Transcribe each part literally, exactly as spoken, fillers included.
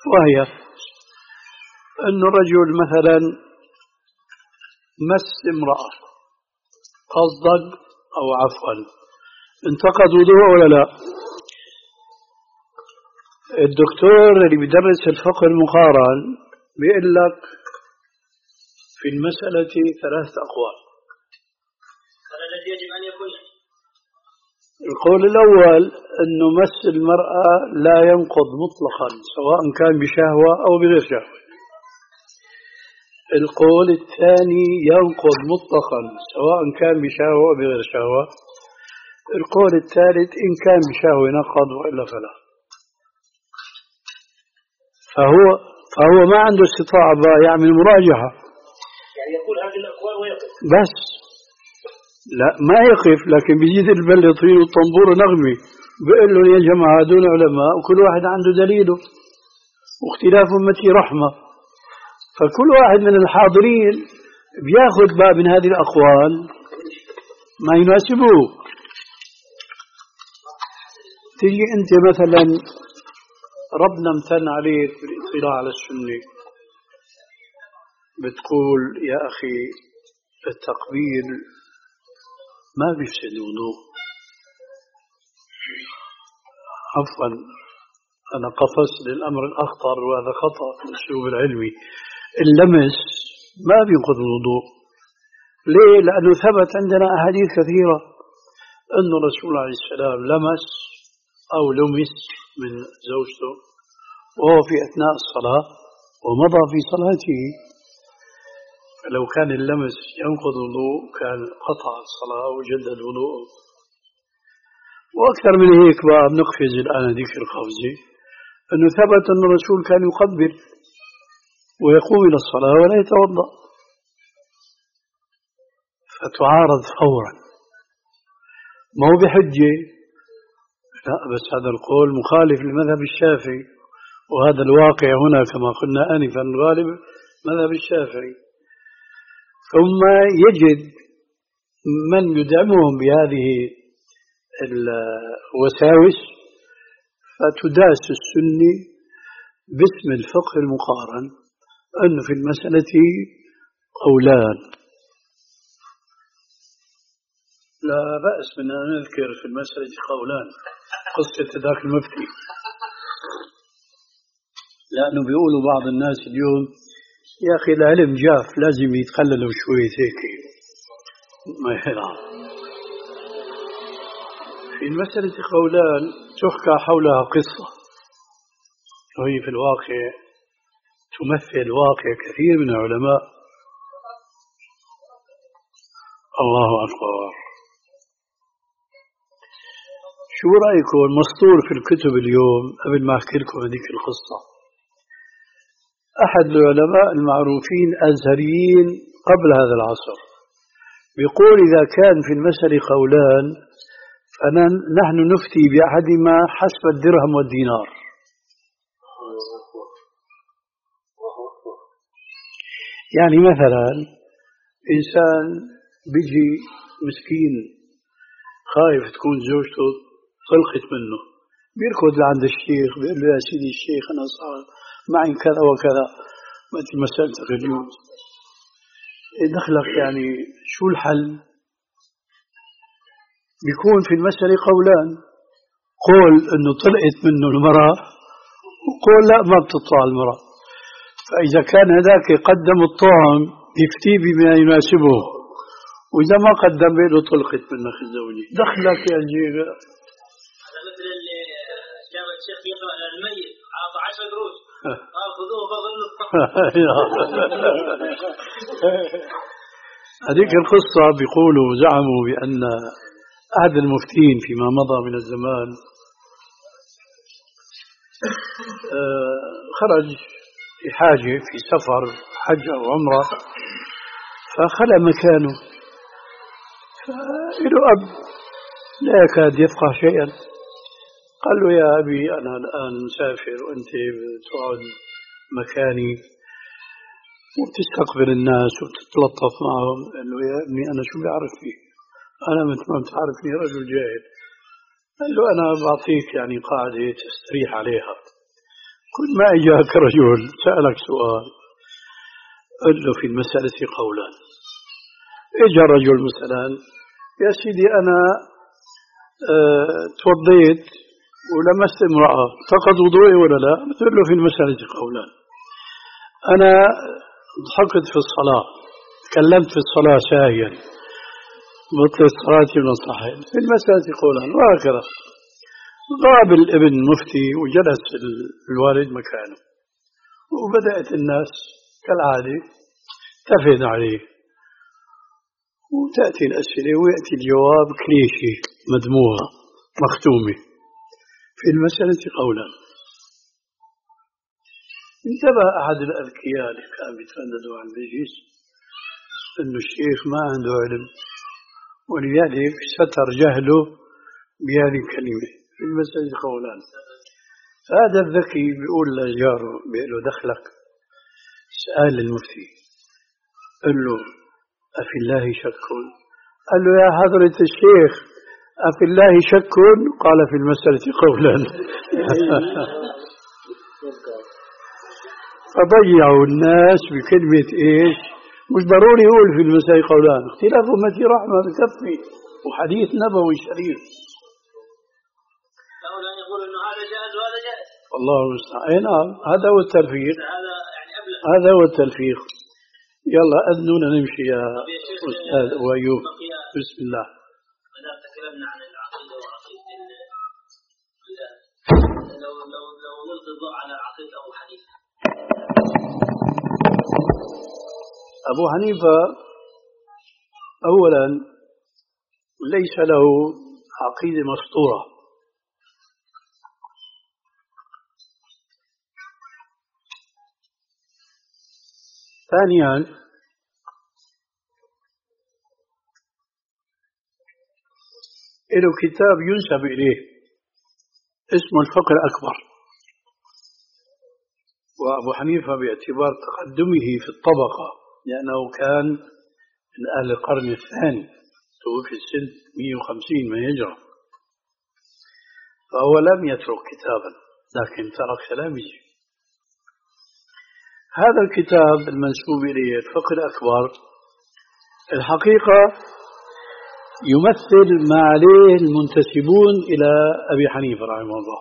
وهي أن الرجل مثلا مس امرأة قصدا أو عفوا، انتقض وضوءه ولا لا؟ الدكتور اللي بيدرس الفقه المقارن بيقول لك في المسألة ثلاثة أقوال. هذا الذي يجب أن يكون. القول الأول أنه مس المرأة لا ينقض مطلقا سواء كان بشهوة أو بغير شهوة. القول الثاني ينقض مطلقا سواء كان بشهوة أو بغير شهوة. القول الثالث إن كان بشهوة نقض وإلا فلا. فهو فهو ما عنده استطاعة يعمل مراجعة، يعني يقول هذه الأقوال ويقف بس لا ما يقف، لكن بيزيد البل يطير الطنبور نغمي، بيقول له يا جماعة دون علماء وكل واحد عنده دليله واختلاف أمتي رحمة. فكل واحد من الحاضرين بياخذ باب من هذه الأقوال ما يناسبه. تيجي أنت مثلا ربنا امتن عليك بالاطلاع على السنة، بتقول يا أخي التقبيل ما بيفسد الوضوء. عفوا أنا قفزت للأمر الأخطر وهذا خطأ في الأسلوب العلمي. اللمس ما بينقض الوضوء. ليه؟ لأنه ثبت عندنا أحاديث كثيرة أن الرسول عليه السلام لمس أو لمس من زوجته وهو في أثناء الصلاة ومضى في صلاته. فلو كان اللمس ينقض الوضوء كان قطع الصلاة وجدد وضوءه. وأكثر من هيك بقى بنقفز الآن هذيك القفزة أنه ثبت أن الرسول كان يقبل ويقوم إلى الصلاة ولا يتوضأ، فتعارض فورا. ما هو بحجة، لا، بس هذا القول مخالف للمذهب الشافعي، وهذا الواقع هنا كما قلنا آنفا الغالب مذهب الشافعي. ثم يجد من يدعمهم بهذه الوساوس فتداس السنة باسم الفقه المقارن أنه في المسألة قولان. لا بأس من أن نذكر في المسألة قولان قصة ذاك المفتي، لأنه بيقولوا بعض الناس اليوم يا أخي العلم جاف لازم يتخللوا شوية هيك ما يلعب. في المسألة قولان تحكى حولها قصة، وهي في الواقع تمثل واقع كثير من العلماء. الله أكبر. شو رأيكم المسطور في الكتب اليوم؟ قبل ما أحكي لكم هذيك القصة، أحد العلماء المعروفين الأزهريين قبل هذا العصر يقول إذا كان في المسألة قولان فنحن نفتي بأحدهما حسب الدرهم والدينار. يعني مثلا إنسان بيجي مسكين خايف تكون زوجته طلقت منه، بيركض لعند الشيخ بيقول له يا سيدي الشيخ أنا صار معي كذا وكذا، مثل مسألتك اليوم دخلك، يعني شو الحل؟ بيكون في المسألة قولان، قول أنه طلقت منه المرأة وقول لا ما بتطلع المرأة. فإذا كان هذاك قدم الطعم يفتي بما يناسبه، وإذا ما قدم له طلقت منك الزوجة. دخلك يا جيغ. هذا مثل اللي كان الشيخ يقرأ على الميت أعطى عشر قروش أخذوه بظل. هذيك القصة بيقولوا زعموا بأن أحد المفتين فيما مضى من الزمان خرج في حاجة في سفر حج أو عمرة فخلى مكانه، فإله أب لا يكاد يفقه شيئا، قال له يا أبي أنا الآن مسافر وأنت تقعد مكاني وبتستقبل الناس وبتتلطف معهم. قال له يا ابني أنا شو بعرف فيه، أنا مثل ما بتعرفني رجل جاهل. قال له أنا بعطيك يعني قاعدة تستريح عليها، كل ما إجاك رجل سألك سؤال قل له في المسألة قولان. إجا رجل مثلا يا سيدي أنا اه توضيت ولمست امرأة فقد وضوئي ولا لا؟ بتقول له في المسألة قولان. أنا ضحكت في الصلاة تكلمت في الصلاة ساهيا بطلت صلاتي من صحيح في المسألة قولان. وهكذا غاب الابن مفتي وجلس الوالد مكانه وبدأت الناس كالعادة تفد عليه وتأتي الأسئلة ويأتي الجواب كليشي مدموغة مختومة في المسألة قولا. انتبه أحد الأذكياء اللي كان بيترددوا عن المجلس أنه الشيخ ما عنده علم ولذلك ستر جهله بهذه الكلمة في المسألة قولان. فهذا الذكي بيقول لجاره بيقول له دخلك سأل المفتي قال له أفي الله شك؟ قال له يا حضرة الشيخ أفي الله شك؟ قال في المسألة قولا. فضيعوا الناس بكلمة إيش؟ مش ضروري يقول في المسألة قولان، اختلاف أمتي رحمة بكفي وحديث نبوي شريف. يقول إنه هذا جائز وهذا جائز. الله المستعان. أي نعم هذا هو التلفيق. هذا يعني أبلغ. هذا هو التلفيق. يلا أذنونا نمشي يا أستاذ أبو أيوب. بسم الله. إذا تكلمنا عن العقيدة وعقيدة لو لو لو نلقي الضوء على عقيدة أبو حنيفة. أبو حنيفة أولا ليس له عقيدة مسطورة. ثانيا له كتاب ينسب إليه اسمه الفقه الأكبر. وأبو حنيفة باعتبار تقدمه في الطبقة لأنه كان من أهل القرن الثاني توفي السنة مئة وخمسين من الهجرة فهو لم يترك كتابا لكن ترك تلاميذه. هذا الكتاب المنسوب إليه الفقه الأكبر الحقيقة يمثل ما عليه المنتسبون إلى أبي حنيفة رحمه الله.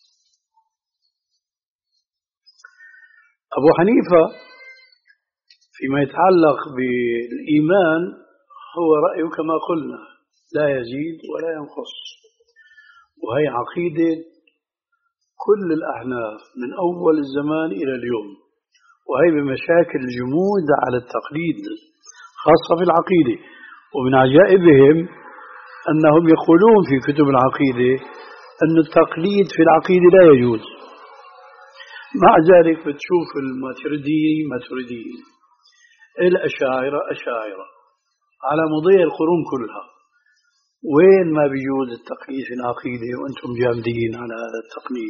أبو حنيفة فيما يتعلق بالإيمان هو رأيه كما قلنا لا يزيد ولا ينقص، وهي عقيدة كل الأحناف من أول الزمان إلى اليوم، وهي بمشاكل الجمود على التقليد خاصة في العقيدة. ومن عجائبهم أنهم يقولون في كتب العقيدة أن التقليد في العقيدة لا يجوز. مع ذلك بتشوف الماتريديين ماتريديين الأشاعرة أشاعرة على مضي القرون كلها وين ما بيجوز التقليد في العقيدة وأنتم جامدين على هذا التقليد.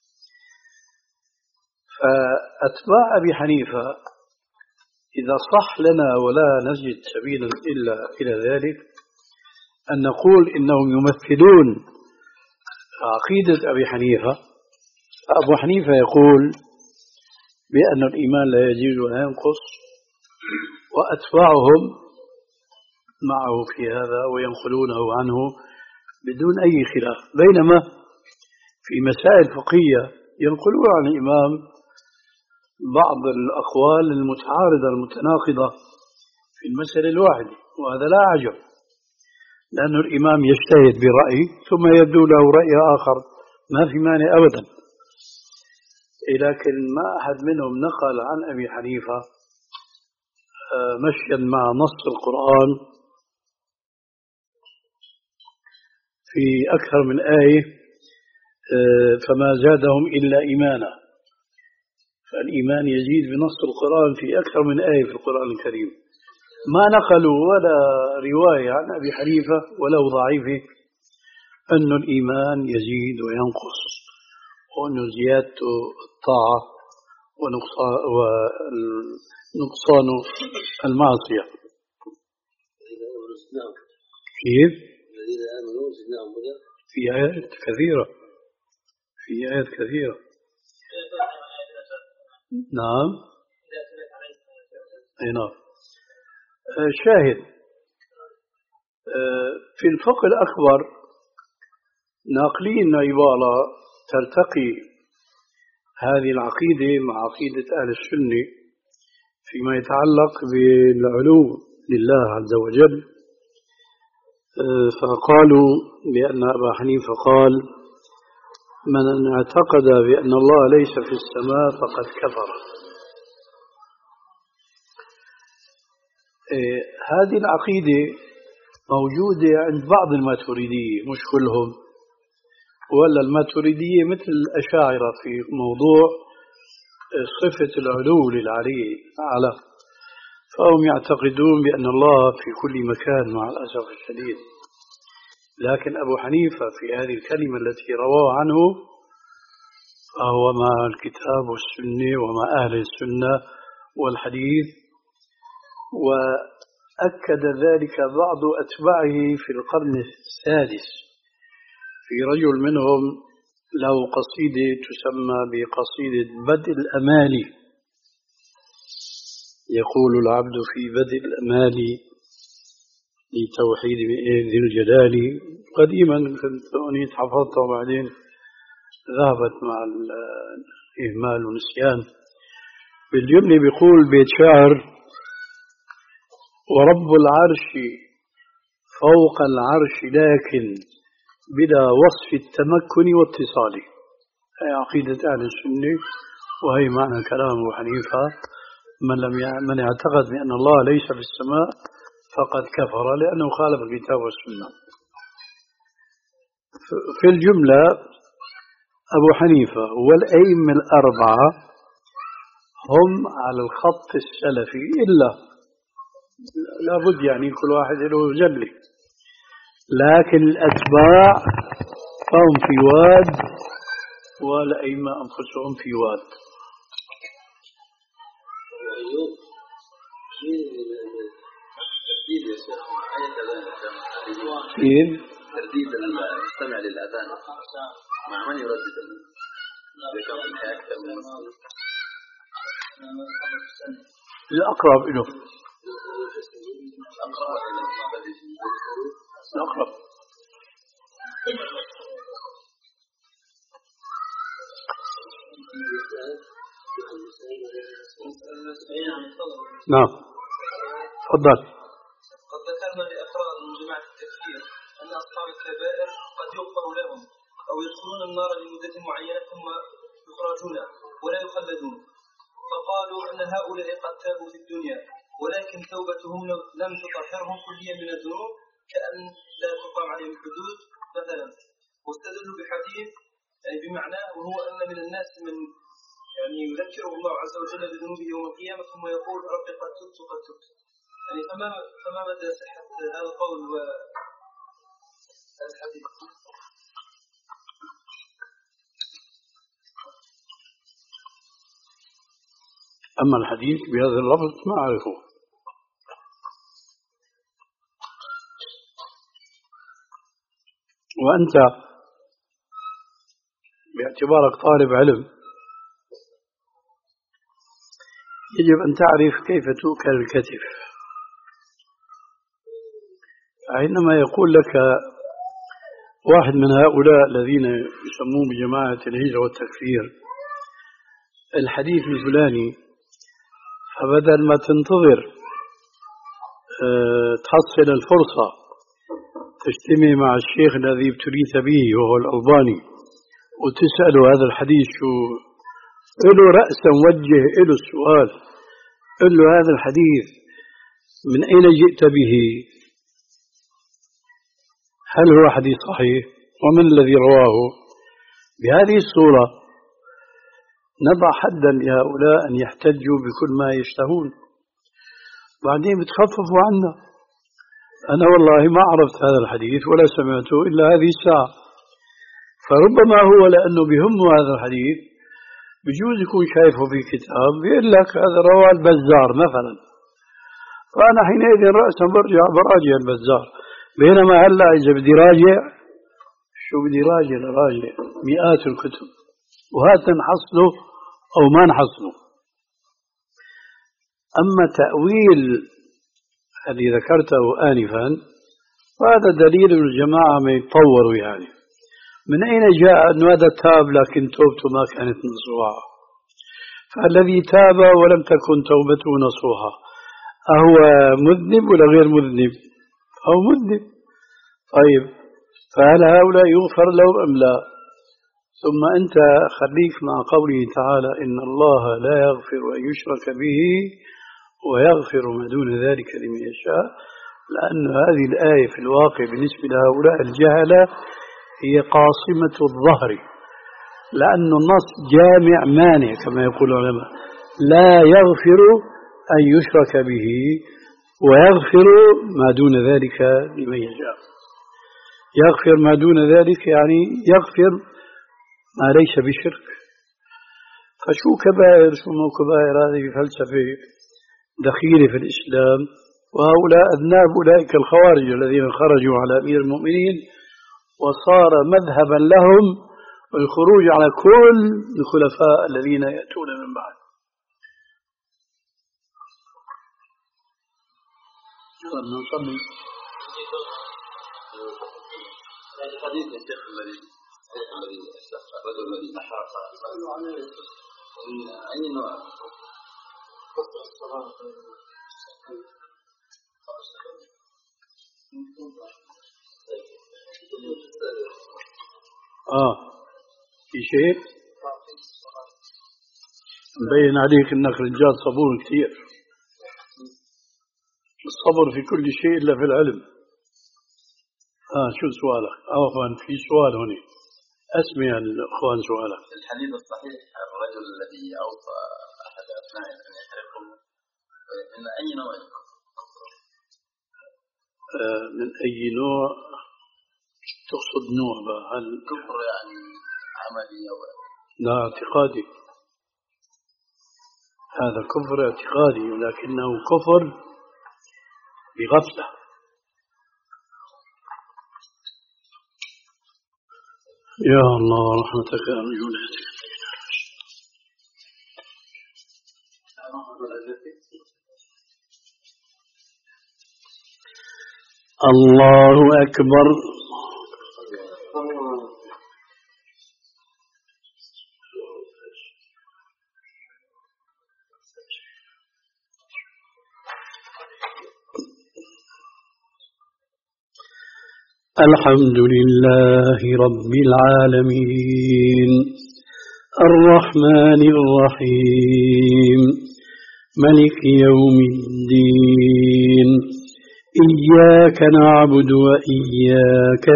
فأتباع أبي حنيفة إذا صح لنا ولا نجد سبيلا إلا إلى ذلك أن نقول إنهم يمثلون عقيدة أبي حنيفة. أبو حنيفة يقول بأن الإيمان لا يزيد ولا ينقص وأتباعهم معه في هذا وينقلونه عنه بدون أي خلاف، بينما في مسائل فقهية ينقلون عن الإمام بعض الأقوال المتعارضة المتناقضة في المسألة الواحدة، وهذا لا عجب لأن الإمام يجتهد برأي ثم يبدو له رأي آخر ما في مانع أبدا. لكن ما أحد منهم نقل عن أبي حنيفة مشيا مع نص القرآن في أكثر من آية فما زادهم إلا إيمانا. فالإيمان يزيد بنص القرآن في أكثر من آية في القرآن الكريم. ما نقلوا ولا رواية عن أبي حنيفة ولو ضعيفة أن الإيمان يزيد وينقص وأن زيادته الطاعة ونقصان المعصية. كيف؟ في آيات كثيرة في آيات كثيرة نعم. أي نعم. شاهد في الفقه الأكبر ناقلين عبارة ترتقي هذه العقيدة مع عقيدة أهل السنة فيما يتعلق بالعلو لله عز وجل، فقالوا بأن أبا حنيفة قال: من اعتقد بأن الله ليس في السماء فقد كفر. هذه العقيدة موجودة عند بعض الماتريدية، مش كلهم، ولا الماتريدية مثل الأشاعرة في موضوع صفة العلو للعلي أعلى، فهم يعتقدون بأن الله في كل مكان مع الأسف الشديد. لكن أبو حنيفة في هذه الكلمة التي رواه عنه فهو مع الكتاب والسنة ومع أهل السنة والحديث، وأكد ذلك بعض أتباعه في القرن السادس. في رجل منهم له قصيدة تسمى بقصيدة بدء الأمال، يقول العبد في بدء الأمال لتوحيد ذي الجلال. قديما كنت أنيت حفظتها وبعدين ذهبت مع الإهمال والنسيان. بالجملة بيقول بيت شعر: ورب العرش فوق العرش لكن بلا وصف التمكن واتصال. هي عقيدة أهل السنة، وهي معنى كلام أبو حنيفة: من لم ي... من اعتقد بأن الله ليس في السماء فقد كفر، لأنه خالف الكتاب والسنة. في الجملة أبو حنيفة والأئمة الأربعة هم على الخط السلفي، إلا لابد يعني كل واحد له جملة، لكن الأتباع فهم في واد والأئمة أنفسهم في واد. كيف؟ ترديد المستمع للأذان مع من يردد الأقرب له، الأقرب. نعم تفضل. قد ذكرنا لأفراد من جماعة التكفير أن أصحاب الكبائر قد يغفر لهم أو يدخلون النار لمدة معينة ثم يخرجون ولا يخلدون، فقالوا أن هؤلاء قد تابوا في الدنيا ولكن توبتهم لم تطهرهم كليا من الذنوب كأن لا تقام عليهم الحدود مثلا، واستدلوا بحديث يعني بمعناه، وهو أن من الناس من يعني يذكره الله عز وجل بذنوبه يوم القيامة ثم يقول: ربي قد تبت قد تبت. يعني فما فما مدى صحة هذا القول وهذا الحديث؟ أما الحديث بهذا اللفظ ما أعرفه. وأنت باعتبارك طالب علم يجب أن تعرف كيف تؤكل الكتف. عندما يقول لك واحد من هؤلاء الذين يسمون بجماعة الهجرة والتكفير الحديث الفلاني، فبدل ما تنتظر أه تحصل الفرصة تجتمع مع الشيخ الذي ابتليت به وهو الألباني وتسأله هذا الحديث شو له، رأسا وجه له السؤال، قل له هذا الحديث من أين جئت به؟ هل هو حديث صحيح؟ ومن الذي رواه؟ بهذه الصورة نضع حدا لهؤلاء أن يحتجوا بكل ما يشتهون، بعدين بتخففوا عنا. أنا والله ما عرفت هذا الحديث ولا سمعته إلا هذه الساعة، فربما هو لأنه بهمه هذا الحديث بجوز يكون شايفه في كتاب بيقول لك هذا رواه البزار مثلا، فأنا حينئذ رأسا برجع براجع البزار، بينما هلا إذا بدي راجع شو بدي راجع راجع مئات الكتب وهات نحصله أو ما نحصله. أما تأويل الذي ذكرته آنفا وهذا دليل الجماعة ما يتطوروا يعني. من أين جاء أن هذا تاب لكن توبته ما كانت نصوحة؟ فالذي تاب ولم تكن توبته نصوحة أهو مذنب ولا غير مذنب؟ أو مذنب. طيب فهل هؤلاء يغفر لهم أم لا؟ ثم أنت خليك مع قوله تعالى إن الله لا يغفر أن يشرك به ويغفر ما دون ذلك لمن يشاء، لأن هذه الآية في الواقع بالنسبة لهؤلاء الجهلة هي قاصمة الظهر، لأن النص جامع مانع كما يقول العلماء، لا يغفر أن يشرك به ويغفر ما دون ذلك لمن يشاء. يغفر ما دون ذلك يعني يغفر ما ليس بشرك. فشو كبائر شو مو كبائر؟ هذه فلسفة دخيلة في الإسلام، وهؤلاء أذناب أولئك الخوارج الذين خرجوا على أمير المؤمنين وصار مذهبا لهم الخروج على كل الخلفاء الذين يأتون من بعد. نصلي حديث الشيخ الذي الذي الرجل الذي نحر من أي نوع؟ آه في شيء مبين عليك إنك رجال صبور كثير. الصبر في كل شيء إلا في العلم. آه شو سؤالك؟ عفوا في سؤال هنا، أسمع الأخوان سؤالك. الحديث الصحيح الرجل الذي أوصى أحد أبنائه أن يحرقه من أي نوع؟ آه من أي نوع تقصد؟ نوع هل كفر يعني عملي أو لا اعتقادي؟ هذا كفر اعتقادي ولكنه كفر بغفلة. يا الله رحمتك أرجو لك. الله أكبر. الحمد لله رب العالمين الرحمن الرحيم ملك يوم الدين إياك نعبد وإياك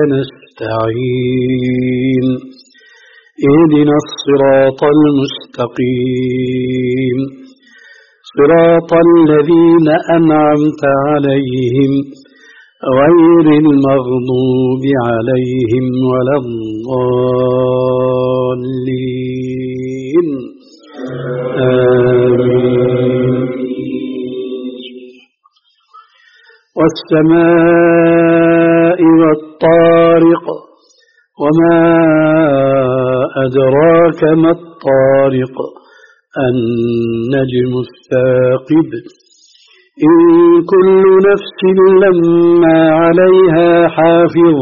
نستعين اهدنا الصراط المستقيم صراط الذين أنعمت عليهم غير المغضوب عليهم ولا الضالين آمين. والسماء والطارق وما أدراك ما الطارق النجم الثاقب إن كل نفس لما عليها حافظ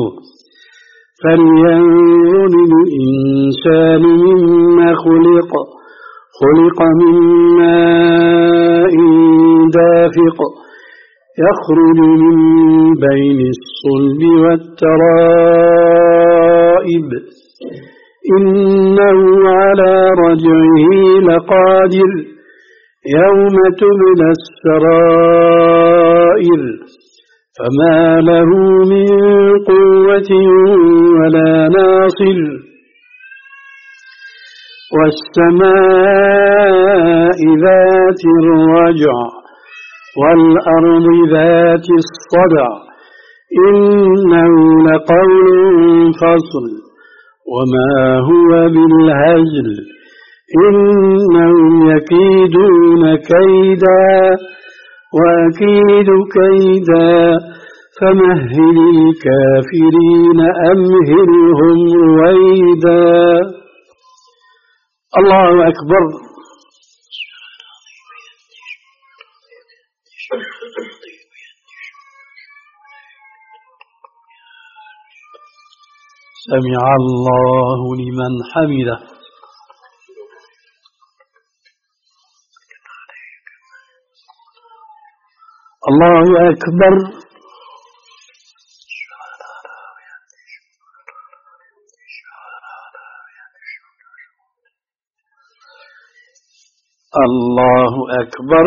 فلينظر الإنسان مما خلق خلق من ماء دافق يخرج من بين الصلب والترائب إنه على رجعه لقادر يوم تبلى السرائر فما له من قوة ولا ناصر والسماء ذات الرجع والأرض ذات الصدع إنه لقول فصل وما هو بالهزل إنهم يكيدون كيدا وأكيد كيدا فمهل الكافرين أمهلهم رويدا. الله أكبر. سمع الله لمن حمده. الله أكبر. الله أكبر.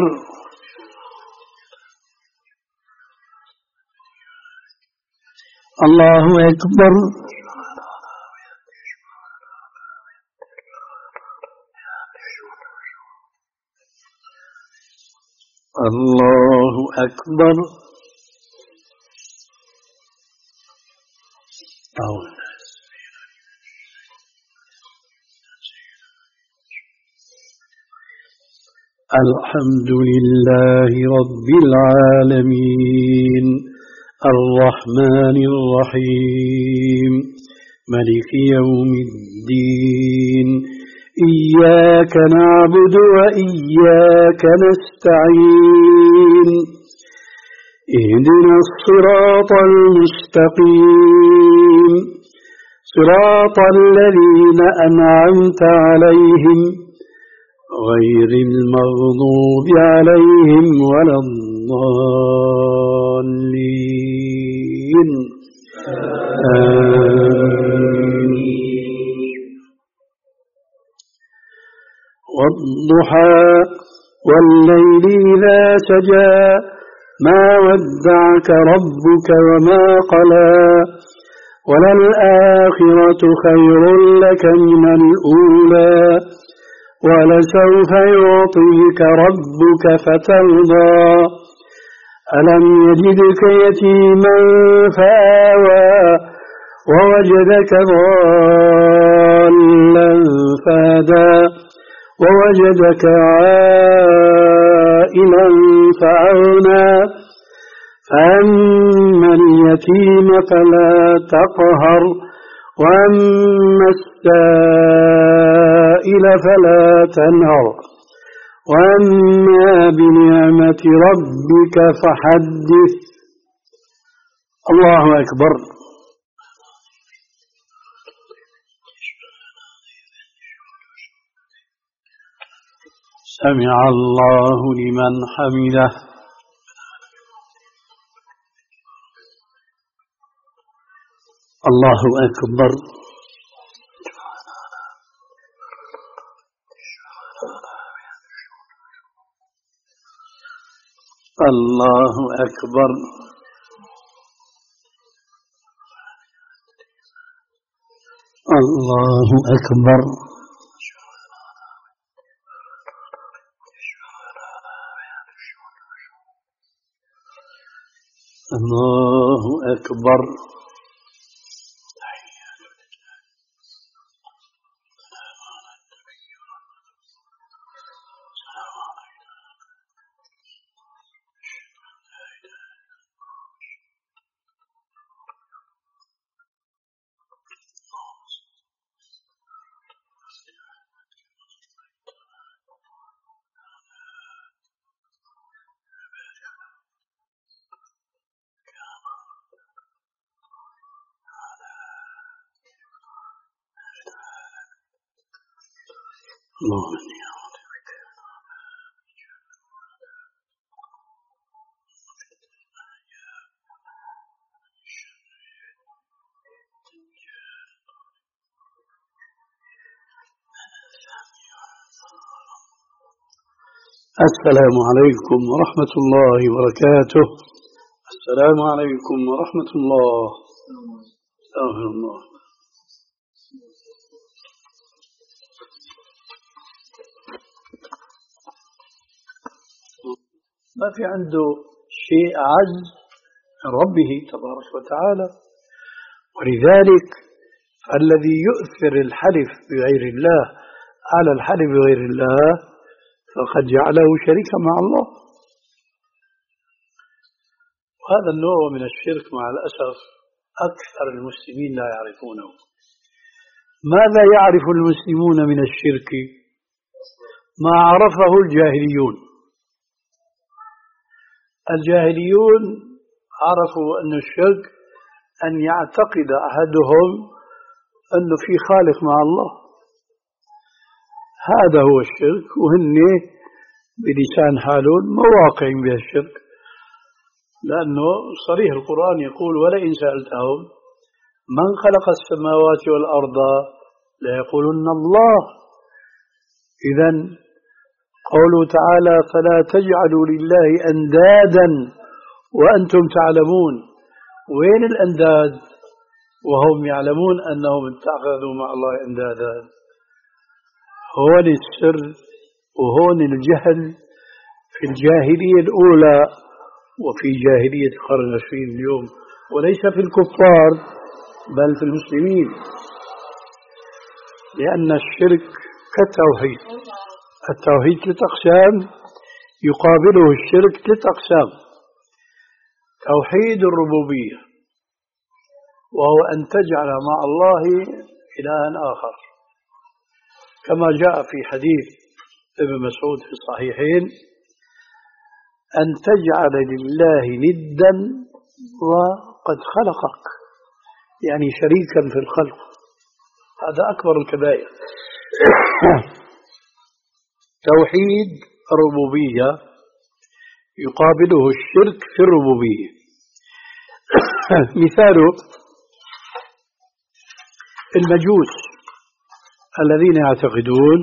الله أكبر. الله أكبر. الحمد لله رب العالمين الرحمن الرحيم مالك يوم الدين إياك نعبد وإياك نستعين اهدنا الصراط المستقيم صراط الذين أنعمت عليهم غير المغضوب عليهم ولا الضالين آمين. والضحى والليل إذا سجى ما ودعك ربك وما قلى وللآخرة خير لك من الأولى ولسوف يعطيك ربك فترضى ألم يجدك يتيما فآوى ووجدك ضالا فهدى ووجدك عائلا فأغنى فأما اليتيم فلا تقهر وأما السائل فلا تنهر وأما بنعمة ربك فحدث. الله أكبر. سمع الله لمن حمده. الله أكبر. الله أكبر. الله أكبر. الله أكبر. السلام عليكم ورحمة الله وبركاته. السلام عليكم ورحمة الله. استغفر الله. ما في عنده شيء أعز من ربه تبارك وتعالى، ولذلك الذي يؤثر الحلف بغير الله على الحلف بغير الله فقد جعله شريكا مع الله. وهذا النوع من الشرك مع الأسف أكثر المسلمين لا يعرفونه. ماذا يعرف المسلمون من الشرك؟ ما عرفه الجاهليون. الجاهليون عرفوا أن الشرك أن يعتقد أحدهم أنه في خالق مع الله، هذا هو الشرك، وهن بلسان حالون مواقع بها الشرك، لأنه صريح القرآن يقول ولئن سألتهم من خلق السماوات والأرض ليقولن الله. إذن قوله تعالى فلا تجعلوا لله أندادا وأنتم تعلمون، وين الأنداد وهم يعلمون أنهم اتخذوا مع الله أندادا؟ هون السر وهون الجهل في الجاهلية الأولى وفي جاهلية القرن العشرين اليوم، وليس في الكفار بل في المسلمين، لأن الشرك كالتوحيد، التوحيد ثلاث أقسام يقابله الشرك ثلاث أقسام: توحيد الربوبية وهو أن تجعل مع الله إلها آخر، كما جاء في حديث ابن مسعود في الصحيحين: أن تجعل لله ندا وقد خلقك، يعني شريكا في الخلق، هذا أكبر الكبائر. توحيد الربوبية يقابله الشرك في الربوبية. مثاله المجوس الذين يعتقدون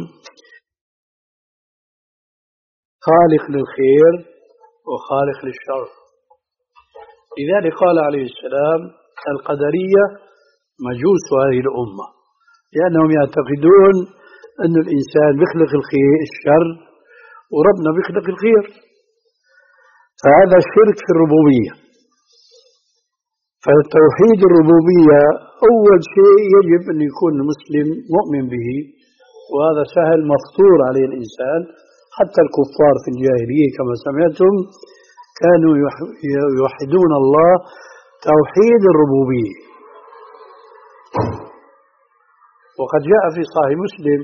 خالق للخير وخالق للشر، لذلك قال عليه السلام القدرية مجوس هذه الأمة، لأنهم يعتقدون أن الإنسان بيخلق الخير الشر وربنا بيخلق الخير، فهذا الشرك في الربوبية. فالتوحيد الربوبية أول شيء يجب أن يكون المسلم مؤمن به، وهذا سهل مفطور عليه الإنسان. حتى الكفار في الجاهلية كما سمعتم كانوا يوحدون الله توحيد الربوبية. وقد جاء في صحيح مسلم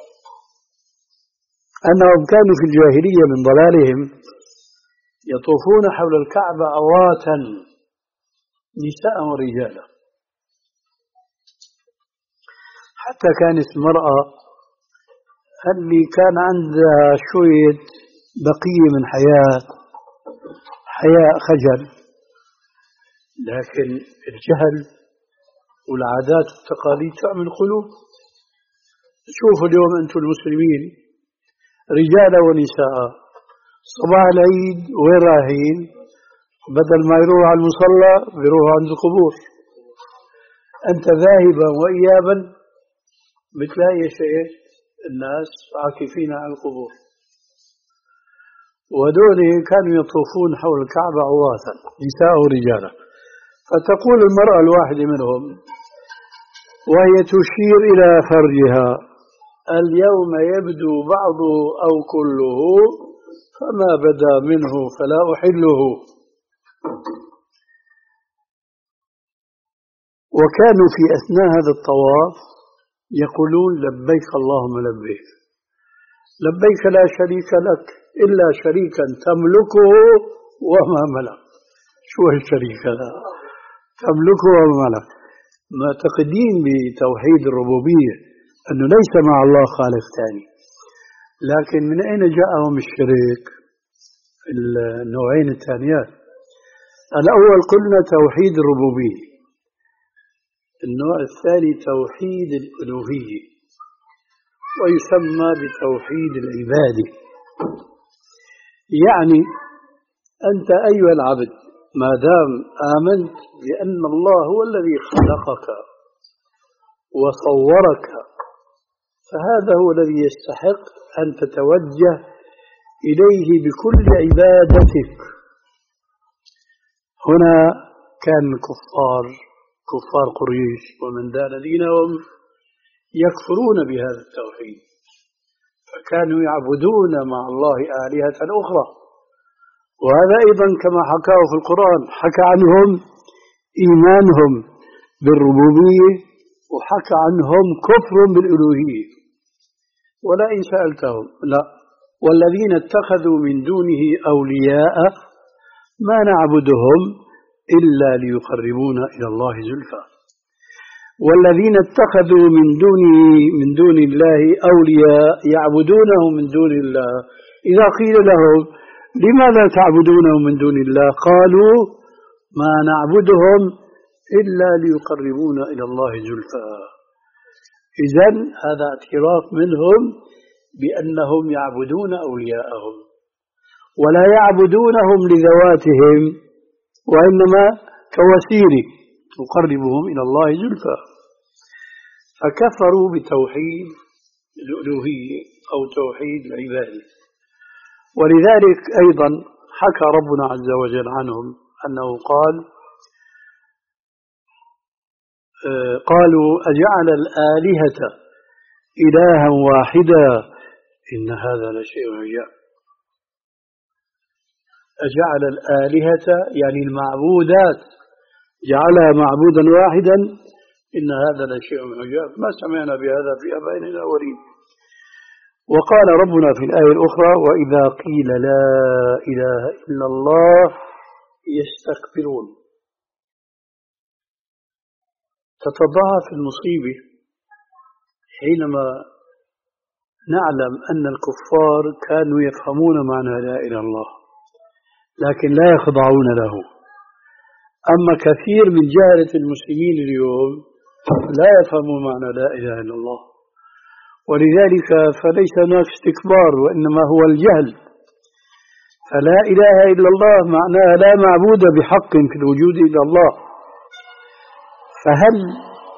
أنهم كانوا في الجاهلية من ضلالهم يطوفون حول الكعبة عواتا نساء ورجالا، حتى كانت المرأة اللي كان عندها شوية بقية من حياة حياء خجل، لكن الجهل والعادات والتقاليد تعمل قلوب. شوفوا اليوم أنتم المسلمين رجالا ونساء صباح العيد وين رايحين؟ بدل ما يروح على المصلى بيروح عند القبور. أنت ذاهبا وإيابا بتلاقي شيء الناس عاكفين على القبور، ودول كانوا يطوفون حول الكعبة عواتا نساء ورجالا. فتقول المرأة الواحدة منهم وهي تشير إلى فرجها: اليوم يبدو بعضه أو كله، فما بدا منه فلا أحله. وكانوا في أثناء هذا الطواف يقولون: لبيك اللهم لبيك، لبيك لا شريك لك إلا شريكا تملكه وما ملك. شو هالشريك هذا؟ تملكه وما ملك. معتقدين بتوحيد الربوبية أنه ليس مع الله خالق ثاني، لكن من أين جاءهم الشرك؟ النوعين الثانيات. الأول قلنا توحيد الربوبية، النوع الثاني توحيد الألوهية، ويسمى بتوحيد العبادة. يعني أنت أيها العبد ما دام آمنت بأن الله هو الذي خلقك وصورك، فهذا هو الذي يستحق أن تتوجه إليه بكل عبادتك. هنا كان الكفار كفار قريش ومن دان دينهم يكفرون بهذا التوحيد، فكانوا يعبدون مع الله آلهة أخرى. وهذا أيضا كما حكاه في القرآن، حكى عنهم إيمانهم بالربوبية وحكى عنهم كفر بالألوهية. ولا إن سألتهم لا والذين اتخذوا من دونه أولياء ما نعبدهم إلا ليقربونا إلى الله زلفى. والذين اتخذوا من دونه من دون الله أولياء يعبدونهم من دون الله إذا قيل لهم لماذا تعبدونهم من دون الله قالوا ما نعبدهم إلا ليقربونا إلى الله زلفى. إذن هذا اعتراف منهم بأنهم يعبدون أولياءهم ولا يعبدونهم لذواتهم وإنما كوسيلة تقربهم إلى الله زلفى. فكفروا بتوحيد الألوهية أو توحيد العبادة. ولذلك أيضا حكى ربنا عز وجل عنهم أنه قال قالوا أجعل الآلهة إلها واحدا إن هذا لشيء عجاب. أجعل الآلهة يعني المعبودات جعلها معبودا واحدا إن هذا لشيء عجاب ما سمعنا بهذا في آبائنا الأولين. وقال ربنا في الآية الأخرى وإذا قيل لا إله إلا الله يستكبرون. تتضاعف المصيبة حينما نعلم أن الكفار كانوا يفهمون معنى لا إله إلا الله لكن لا يخضعون له. أما كثير من جهلة المسلمين اليوم لا يفهمون معنى لا إله إلا الله، ولذلك فليس هناك استكبار وإنما هو الجهل. فلا إله إلا الله معناها لا معبود بحق في الوجود إلا الله. فهل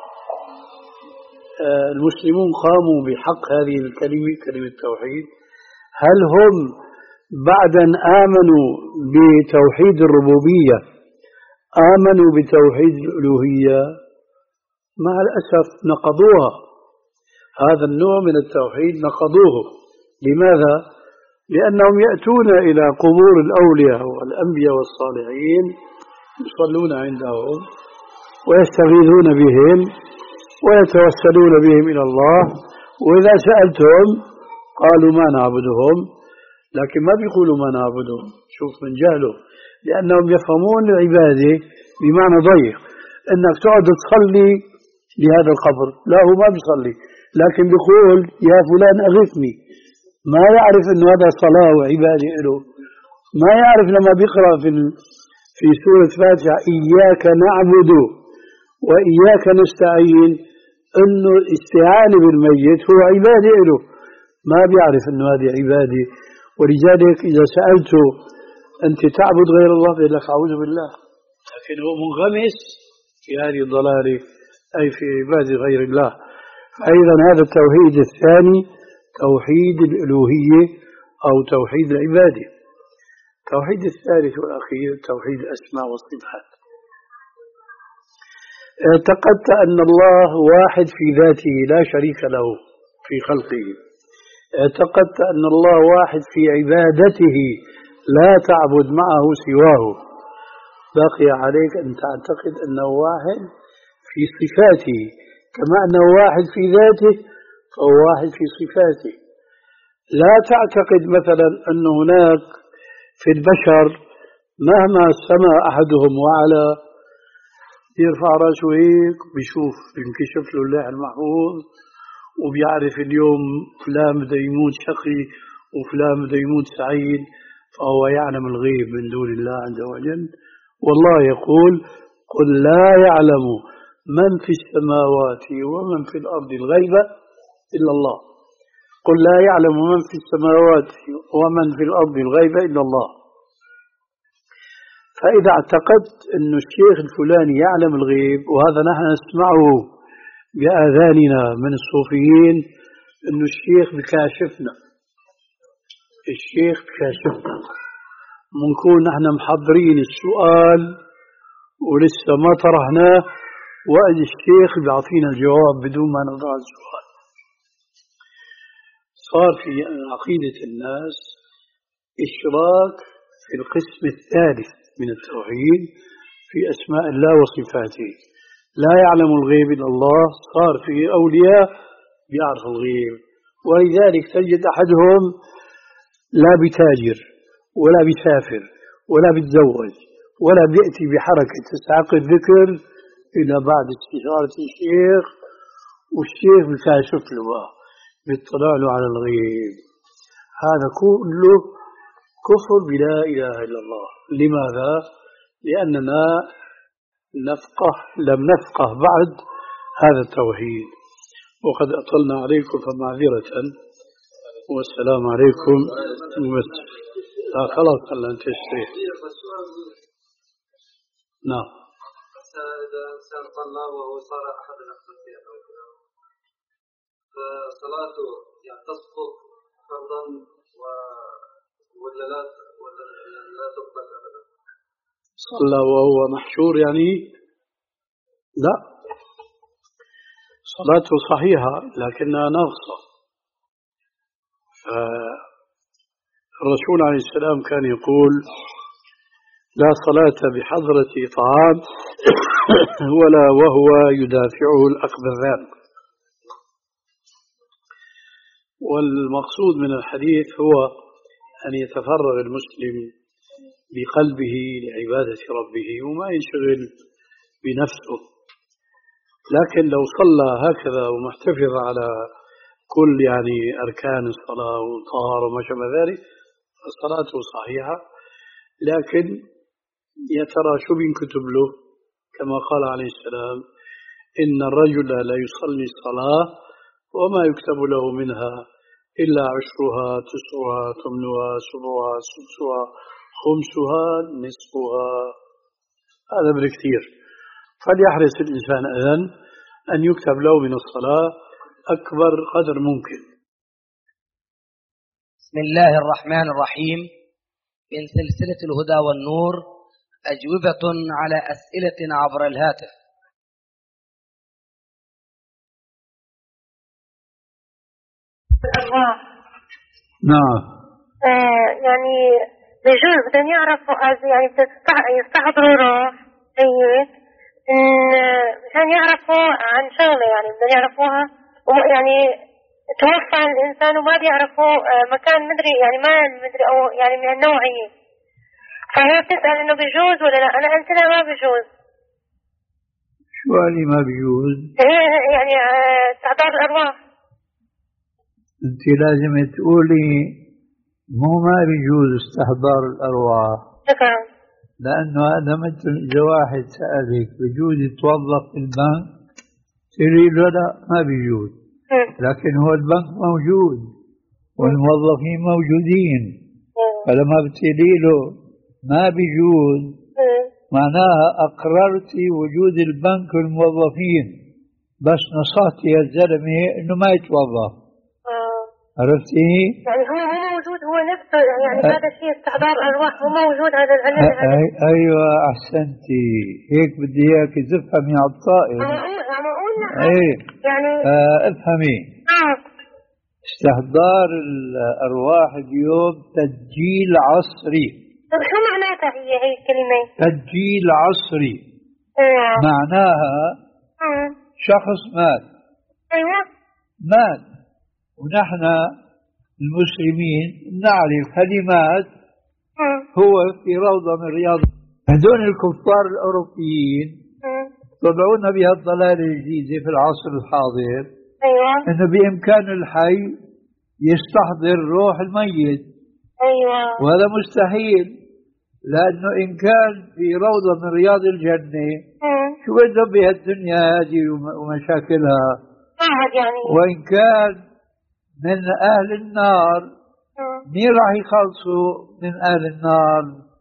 المسلمون قاموا بحق هذه الكلمة كلمة التوحيد؟ هل هم بعد أن آمنوا بتوحيد الربوبية آمنوا بتوحيد الألوهية؟ مع الأسف نقضوها. هذا النوع من التوحيد نقضوه. لماذا؟ لأنهم يأتون إلى قبور الأولياء والأنبياء والصالحين يصلون عندهم ويستغيثون بهم ويتوسلون بهم إلى الله، وإذا سألتهم قالوا ما نعبدهم، لكن ما بيقولوا ما نعبدهم. شوف من جهله، لأنهم يفهمون العبادة بمعنى ضيق، أنك تقعد تصلي لهذا القبر. لا، هو ما بيصلي لكن بيقول يا فلان أغثني. ما يعرف أنه هذا صلاة وعبادة له. ما يعرف لما بيقرأ في في سورة فاتحة إياك نعبد وإياك نستعين أنه الاستعانة بالميت هو عبادة له. ما بيعرف أنه هذه عبادة. ولذلك إذا سألته أنت تعبد غير الله بيقول لك أعوذ بالله، لكن هو منغمس في هذه الضلالة أي في عبادة غير الله. فأيضا هذا التوحيد الثاني توحيد الألوهية أو توحيد العبادة. التوحيد الثالث والأخير توحيد الأسماء والصفات. اعتقدت أن الله واحد في ذاته لا شريك له في خلقه. اعتقدت أن الله واحد في عبادته لا تعبد معه سواه. بقي عليك أن تعتقد أنه واحد في صفاته، كما أنه واحد في ذاته فهو واحد في صفاته. لا تعتقد مثلا أن هناك في البشر مهما سمع أحدهم وعلى يرفع راسه هيك بيشوف ينكشف له اللوح المحفوظ وبيعرف اليوم فلان بده يموت شقي وفلان بده يموت سعيد، فهو يعلم الغيب من دون الله عز وجل. والله يقول قل لا يعلم من في السماوات ومن في الأرض الغيب إلا الله. قل لا يعلم من في السماوات ومن في الأرض الغيب إلا الله. فإذا اعتقدت أن الشيخ الفلاني يعلم الغيب، وهذا نحن نسمعه بآذاننا من الصوفيين أن الشيخ بكاشفنا، الشيخ بكاشفنا، منكون نحن محضرين السؤال ولسه ما طرحناه وقت الشيخ بيعطينا الجواب بدون ما نضع السؤال. صار في عقيدة الناس إشراك في القسم الثالث من التوحيد في أسماء الله وصفاته. لا يعلم الغيب إلا الله. صار في أولياء بيعرف الغيب، ولذلك تجد أحدهم لا بتاجر ولا بسافر ولا بيتزوج ولا بيأتي بحركة تستحق الذكر إلا بعد استشارة الشيخ، والشيخ بكاشف له بقى، بيطلع له على الغيب. هذا كله كفر بلا إله إلا الله. لماذا؟ لأننا نفقه لم نفقه بعد هذا التوحيد. وقد أطلنا عليكم فمعذرة، والسلام عليكم. بس آه خلاص خلنا ننتهي. نعم. إذا إنسان صلى وهو صار أحد الأخمسين فصلاته يعني تسقط فرضا ولا لا ولا لا تقبل أبدا؟ صلى وهو محشور يعني لا، صلاته صحيحة لكنها ناقصة. الرسول عليه السلام كان يقول: لا صلاة بحضرة طعام ولا وهو يدافعه الأخبثان. والمقصود من الحديث هو أن يتفرغ المسلم بقلبه لعبادة ربه وما ينشغل بنفسه. لكن لو صلى هكذا ومحتفظ على كل يعني أركان الصلاة وطهارة وما شابه ذلك فصلاته صحيحة، لكن يا ترى شو بينكتب له؟ كما قال عليه السلام: إن الرجل لا يصلي الصلاة وما يكتب له منها إلا عشرها تسعها ثمنها سبعها سدسها خمسها نصفها. هذا بالكثير. فليحرص الإنسان إذن أن يكتب له من الصلاة أكبر قدر ممكن. بسم الله الرحمن الرحيم. من سلسلة الهدى والنور أجوبة على أسئلة عبر الهاتف. نعم. آه يعني بجوز بدهم يعرفوا يعني يستحضروا روح هي مشان يعرفوا عن شغلة يعني بدهم يعرفوها يعني توفى الإنسان وما بيعرفوا مكان مدري يعني ما مدري أو يعني من النوعية، فهي بتسأل إنه بيجوز ولا لا. أنا قلت لها ما بيجوز. شو اللي ما بيجوز؟ هي يعني استحضار الأرواح. أنت لازم تقولي مو ما بيجوز استحضار الأرواح. شكرا. لأنه هذا مثل إذا واحد سألك بيجوز يتوظف في البنك تقولي له لا ما بيجوز، لكن هو البنك موجود والموظفين موجودين، فلما بتقولي له ما بيجوز معناها أقررتي وجود البنك والموظفين، بس نصحتي يا زلمة إنه ما يتوظف. عرفتي؟ يعني هو مو موجود هو نفسه يعني أه هذا الشيء استحضار الأرواح مو موجود هذا العلم. أي أيوة أحسنتي، هيك بدي إياك تفهمي على الطائر. عم أقول لك إيه يعني آه افهمي. آه. استحضار الأرواح اليوم تسجيل عصري. طيب شو معناتها هي هي الكلمة؟ تسجيل عصري. آه. معناها آه. شخص مات. أيوة. مات ونحن المسلمين نعرف هذه مات هو في روضة من رياض. هذول الكفار الأوروبيين طلعونا بهالضلالة الجديدة في العصر الحاضر. أيوة. إنه بإمكان الحي يستحضر روح الميت. أيوة. وهذا مستحيل، لأنه إن كان في روضة من رياض الجنة شو بده بهالدنيا هذه ومشاكلها؟ يعني. وإن كان من أهل النار مين راح يخلصوا من أهل النار؟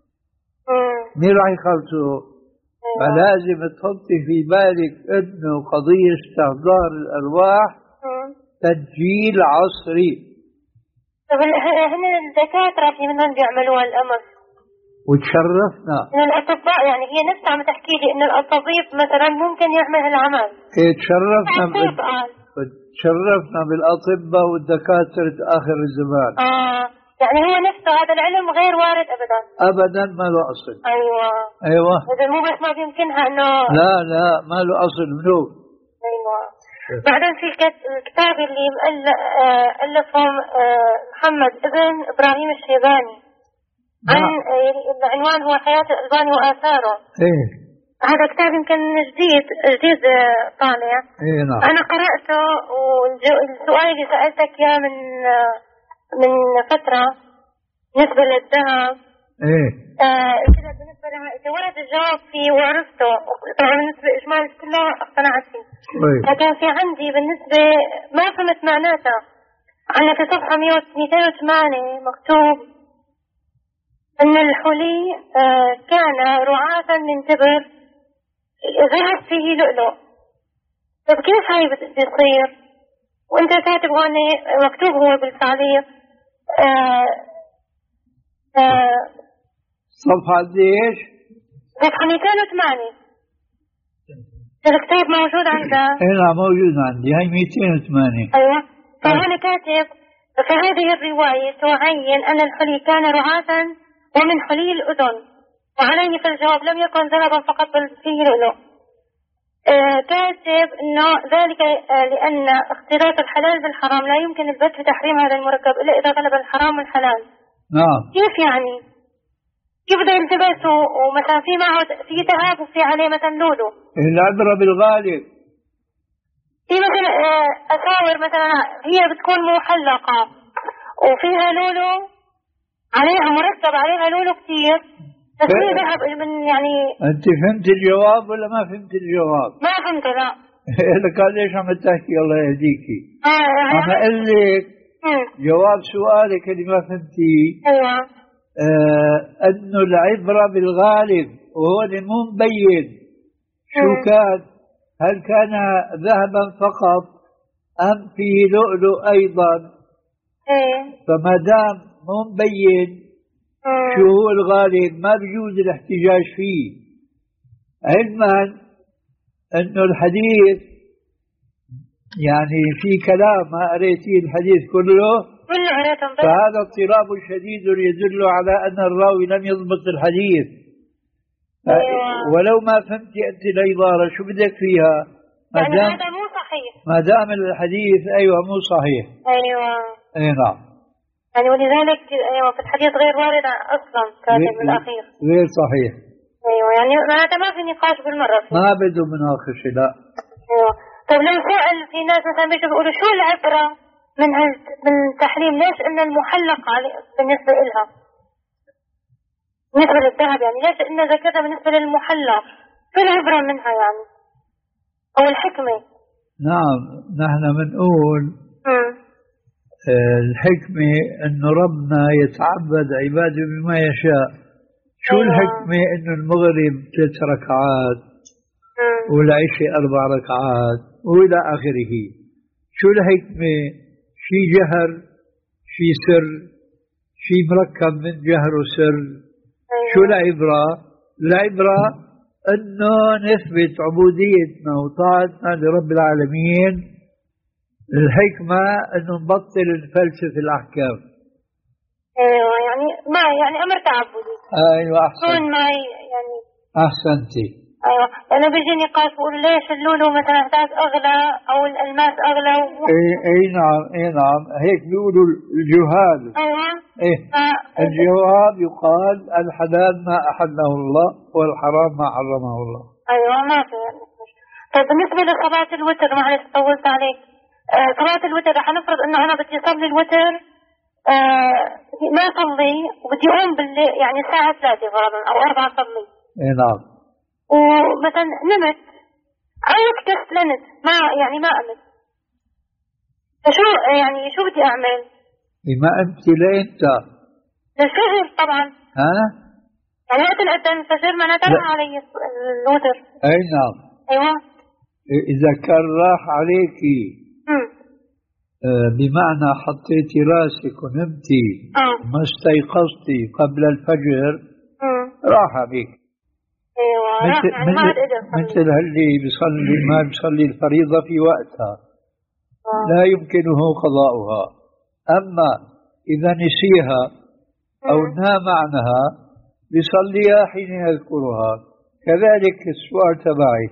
مين راح يخلصوا؟ فلازم تحطي في بالك إنه قضية استحضار الأرواح تسجيل عصري. طب هن الدكاترة في منهم بيعملوا هالأمر وتشرفنا من الأطباء، يعني هي نفسها عم تحكي لي إنه الطبيب مثلا ممكن يعمل هالعمل. إيه تشرفنا بال... تشرفنا بالأطباء والدكاترة آخر الزمان. آه يعني هو نفسه هذا العلم غير وارد أبدا. أبدا ما له أصل. أيوة. أيوة. إذا مو بس ما بيمكنها إنه لا لا ما له أصل منو. أيوة. بعدين في الكتاب اللي ألفهم محمد ابن إبراهيم الشيباني عن العنوان هو حياة الألباني وآثاره. إيه هذا كتاب يمكن جديد جديد طالع. إيه نعم. أنا قرأته، والسؤال اللي سألتك إياه من من فترة بالنسبة للذهب. إيه. آه كده بالنسبة لها إذا ورد الجواب فيه وعرفته، طبعا بالنسبة لإجمال كله اقتنعت فيه. إيه. لكن في عندي بالنسبة ما فهمت معناتها. عندنا في صفحة مئتين وثمانية مكتوب أن الحلي آه كان رعاة من تبر ذهب فيه لؤلؤ. طيب كيف هاي بتصير؟ وانت كاتب هون مكتوب هو بالتعليق آه آه صفحة ليش؟ صفحة مئتين وثمانية الكتاب موجود عندك؟ ايه نعم موجود عندي، هاي مئتين وثمانية. ايوه. فهنا كاتب في هذه الرواية تعين أن الحلي كان رعاة ومن حلي الأذن، وعليه في الجواب لم يكن ذهبا فقط بل فيه لؤلؤ. آه كاتب انه ذلك آه لان اختلاط الحلال بالحرام لا يمكن البت بتحريم هذا المركب الا اذا غلب الحرام والحلال. نعم. كيف يعني؟ كيف بده يلتبس ومثلا في معه في ذهب وفي عليه مثلا لولو؟ العبرة بالغالب. في مثلا آه اساور مثلا هي بتكون محلقة وفيها لولو عليها مركب عليها لولو كثير، بس هي ذهب من يعني. انت فهمت الجواب ولا ما فهمت الجواب؟ ما فهمت لا. لك ليش عم تحكي الله يهديكي؟ اه عم اقول لك جواب سؤالك اللي ما فهمتيه. ايوه. آه انه العبرة بالغالب وهو مو مبين شو كان، هل كان ذهبا فقط ام فيه لؤلؤ ايضا؟ ايه. فما دام مو مبين شو هو الغالب ما بيجوز الاحتجاج فيه، علما انه الحديث يعني في كلام ما قريتي الحديث كله فهذا اضطراب شديد يدل على ان الراوي لم يضبط الحديث. أيوة. ولو ما فهمتي انت العبارة شو بدك فيها ما يعني دام هذا مو صحيح، ما دام الحديث ايوه مو صحيح. ايوه اي نعم. يعني ولذلك ايوه في الحديث غير وارد اصلا كاتب بالاخير غير صحيح. ايوه يعني معناتها ما في نقاش بالمره فيه. ما بده مناقشه لا. ايوه. طيب لو سأل في ناس مثلا بيجوا بيقولوا شو العبره من هال من التحريم، ليش ان المحلق عليه بالنسبه لها بالنسبه للذهب، يعني ليش ان ذكرها بالنسبه للمحلق؟ شو العبره منها يعني او الحكمه؟ نعم نحن بنقول الحكمة أنه ربنا يتعبد عباده بما يشاء. شو الحكمة؟ أنه المغرب ثلاث ركعات والعشاء أربع ركعات وإلى آخره. شو الحكمة؟ شي جهر شي سر، شي مركب من جهر وسر. شو العبرة؟ العبرة أنه نثبت عبوديتنا وطاعتنا لرب العالمين. الحكمة أنه نبطل الفلسفة الأحكام. أيوة يعني ما يعني أمر تعبدي. أيوة أحسن. ما يعني أحسنتي. أيوة لأنه بيجي نقاش بقول ليش اللولو مثلا احتاج أغلى أو الألماس أغلى و... إيه إيه نعم إيه نعم هيك بيقولوا الجهال. أيوة. إيه آه. الجواب يقال الحلال ما أحله الله والحرام ما حرمه الله. أيوة ما في. طيب بالنسبة لصلاة الوتر معلش طولت عليك. آه صلاة الوتر رح نفرض انه انا بدي اصلي الوتر آه ما اصلي وبدي اقوم بالليل يعني الساعة ثلاثة فرضا او أربعة اصلي. اي نعم. ومثلا نمت عيك كسلنت ما يعني ما قمت. فشو يعني شو بدي اعمل؟ ما انت لإمتى؟ للفجر طبعا. ها؟ يعني وقت الأذان الفجر معناتها راح علي الوتر. اي نعم. ايوه. اذا كان راح عليكي آه بمعنى حطيتي راسك ونمتي آه. ما استيقظتي قبل الفجر مم. راح بك. ايوه مثل, يعني ما عاد اجى مثل اللي بيصلي ما بيصلي الفريضة في وقتها آه. لا يمكنه قضاؤها. اما اذا نسيها او نام عنها بيصليها حين يذكرها. كذلك السؤال تبعي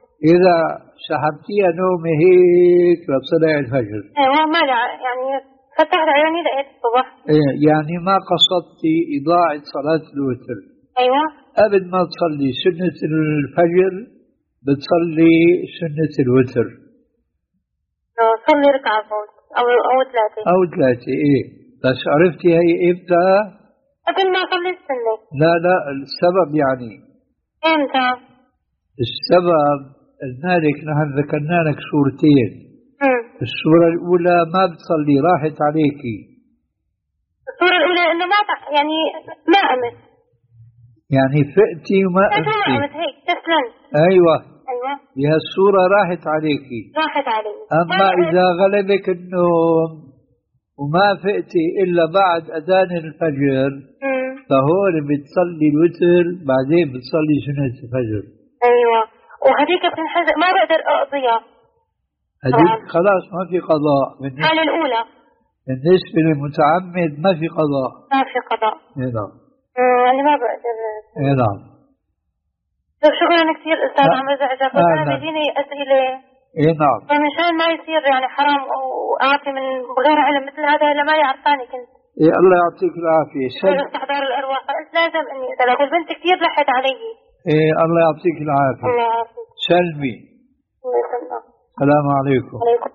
إذا سحبتيها نومي هيك لطلع الفجر. ايوه ما يعني فتحت عيوني لقيت الصبح. إيه يعني ما قصدتي إضاعة صلاة الوتر. أيوة. قبل ما تصلي سنة الفجر بتصلي سنة الوتر. صلي ركعة فوت أو أو ثلاثة. أو ثلاثة إيه، بس عرفتي هي إمتى؟ قبل ما أصلي السنة. لا لا السبب يعني. إمتى؟ السبب المالك نحن ذكرنا لك سورتين. مم. السورة الأولى ما بتصلي راحت عليكي. السورة الأولى إنه ما يعني ما قمت. يعني فقتي وما قمتي. ما قمت هيك تسلم. أيوة. أيوة. بها السورة راحت عليكي. راحت علي. أما إذا غلبك النوم وما فقتي إلا بعد أذان الفجر مم. فهون بتصلي الوتر بعدين بتصلي سنة الفجر. أيوة. وهذيك بتنحزق ما بقدر أقضيها. هذيك خلاص ما في قضاء. الحالة الأولى. بالنسبة للمتعمد ما في قضاء. ما في قضاء. إيه نعم. يعني ما بقدر. إيه نعم. شكرا كثير أستاذ عم رزق. أنا بيجيني أسئلة. إيه نعم. فمشان ما يصير يعني حرام وأعطي من غير علم مثل هذا لما يعرفاني كنت. إيه الله يعطيك العافية. سل استحضار الأرواح قلت لازم إني أسأل أقول بنتي كثير لحت علي. إيه الله يعطيك العافية. الله يعافيك. سلمي. الله يسلمك. السلام عليكم. عليكم.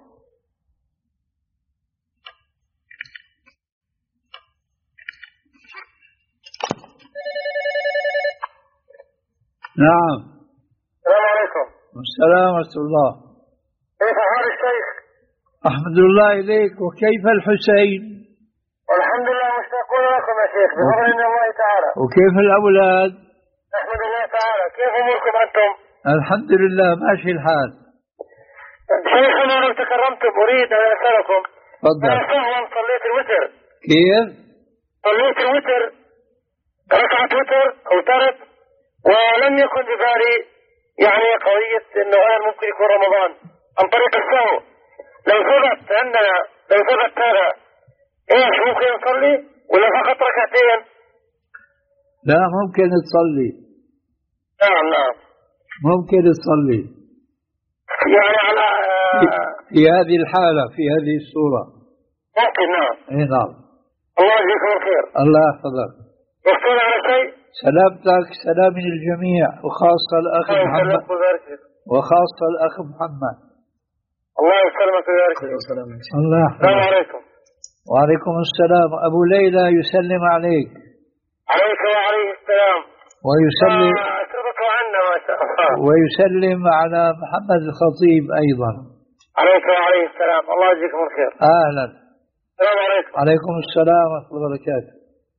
نعم. السلام عليكم. السلام ورحمة الله. كيف حال الشيخ؟ أحمد الله إليك. وكيف الحسين؟ والحمد لله مشتاقون لكم يا شيخ بفضل من الله تعالى. وكيف الأولاد؟ نحمد الله تعالى. كيف أموركم أنتم؟ الحمد لله ماشي الحال. شيخنا لو تكرمتم أريد أن أسألكم. تفضل. أنا سهوا صليت الوتر. كيف؟ صليت الوتر ركعة وتر أو ترك ولم يكن ببالي يعني قضية إنه الآن ممكن يكون رمضان عن طريق السهو. لو ثبت عندنا لو ثبت هذا إيش ممكن نصلي ولا فقط ركعتين؟ لا ممكن تصلي. نعم نعم. ممكن تصلي. يعني على في, في هذه الحالة في هذه الصورة. ممكن نعم. إيه نعم. الله يجزيكم الخير. الله يحفظك. يحصل على شيء؟ سلامتك سلام من الجميع وخاصة الأخ محمد وخاصة الأخ محمد. الله يسلمك ويبارك فيك. الله يحفظك. السلام عليكم. وعليكم السلام. أبو ليلى يسلم عليك. عليك وعليه السلام. ويسلم سبق عنا ما شاء الله. ويسلم على محمد الخطيب أيضا. عليك وعليه السلام. الله يجزيكم الخير. أهلا. السلام عليكم. عليكم السلام ورحمة الله وبركاته.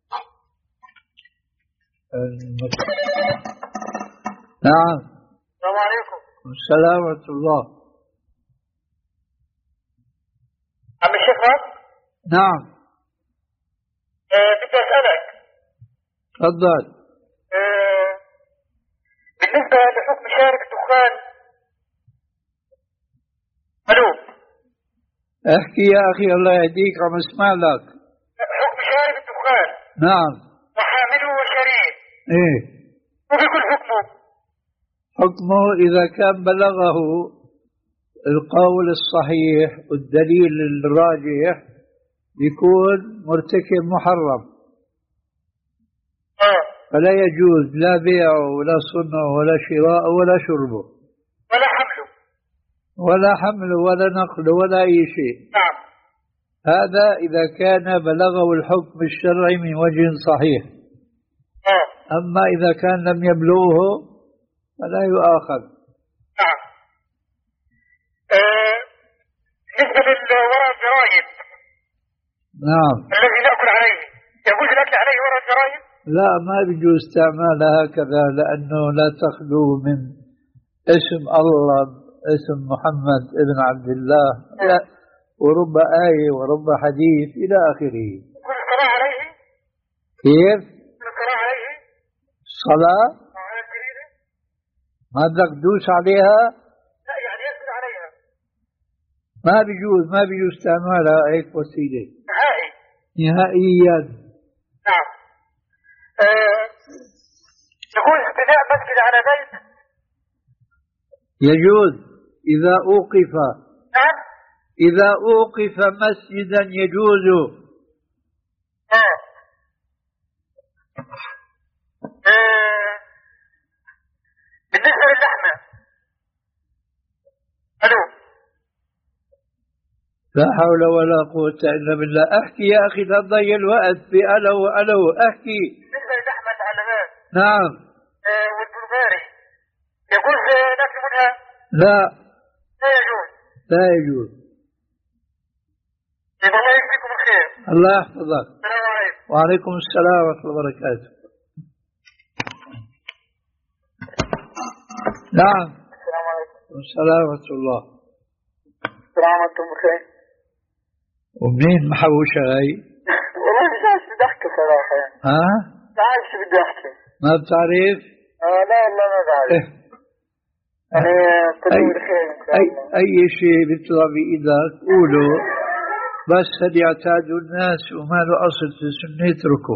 نعم. السلام عليكم. السلام ورحمة الله. عم الشيخ راد؟ نعم. أه بدي أسألك. تفضل. أه بالنسبة لحكم شارك الدخان. ألو. احكي يا أخي الله يهديك عم اسمع لك. حكم شارب الدخان. نعم. وحامله وشريك. ايه. وبيكون حكمه. حكمه إذا كان بلغه القول الصحيح والدليل الراجح بيكون مرتكب محرم. آه. فلا يجوز لا بيعه ولا صنعه ولا شراءه ولا شربه. ولا حمله. ولا حمله ولا نقله ولا أي شيء. نعم. هذا إذا كان بلغه الحكم الشرعي من وجه صحيح. آه. أما إذا كان لم يبلغه فلا يؤاخذ. نعم. آه. بالنسبة للورق الجرايد. نعم. الذي نأكل عليه يجوز الأكل عليه ورق الجرايد؟ لا ما بيجوز استعمالها هكذا لأنه لا تخلو من اسم الله اسم محمد ابن عبد الله لا ورب آية ورب حديث إلى آخره. كل الصلاة عليه؟ كيف؟ كل الصلاة عليه؟ الصلاة؟ ما بدك تدوس عليها؟ لا يعني يسجد عليها. ما بيجوز ما بيجوز استعمالها هيك وسيلة. نهائي. نهائيا. نعم. آه. يقول ابتداء مسجد على بيت. يجوز إذا أوقف. نعم. إذا أوقف مسجدا يجوز. آه. آه. بالنسبة للحمة ألو لا حول ولا قوة إلا بالله. أحكي يا أخي لا تضيع الوقت بألو ألو أحكي. بالنسبة للحمة تعلمات نعم. آه والبلغاري يجوز ناكل منها؟ لا لا يجوز. لا يجوز. الله يجزيكم الخير. الله يحفظك. السلام عليكم. وعليكم السلام ورحمة الله وبركاته. نعم. السلام عليكم. السلام ورحمة الله. السلام عليكم بخير. ومنين محوشة هاي؟ والله مش عارف بدي أحكي صراحة يعني. ها؟ مش عارف شو بدي أحكي. ما بتعرف؟ آه لا والله ما بعرف. إيه. يعني كله أي, بخير إن شاء أي, الله. أي شيء بيطلع بإيدك قوله، بس هل يعتادوا الناس وما له أصل في السنة يتركه.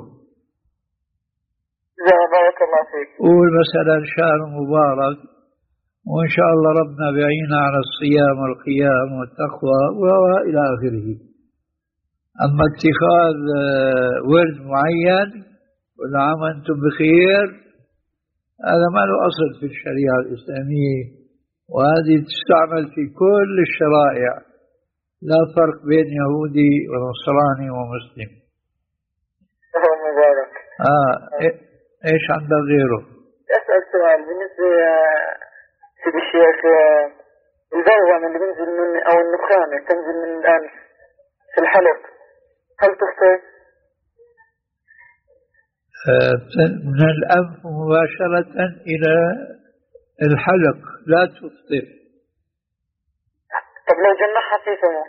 جزاك بارك الله فيك. قول مثلا شهر مبارك وإن شاء الله ربنا بيعينا على الصيام والقيام والتقوى وإلى آخره. أما اتخاذ ورد معين كل عام أنتم بخير هذا ما له أصل في الشريعة الإسلامية، وهذه تستعمل في كل الشرائع، لا فرق بين يهودي ونصراني ومسلم. مبارك. آه إيش عندك غيره؟ أسأل سؤال بالنسبة سيدي الشيخ، البلغم اللي بينزل من أو النخامة تنزل من الأنف في الحلق هل تفطر؟ من الأنف مباشرة إلى الحلق لا تفطر. طب لو جنحها في فمه؟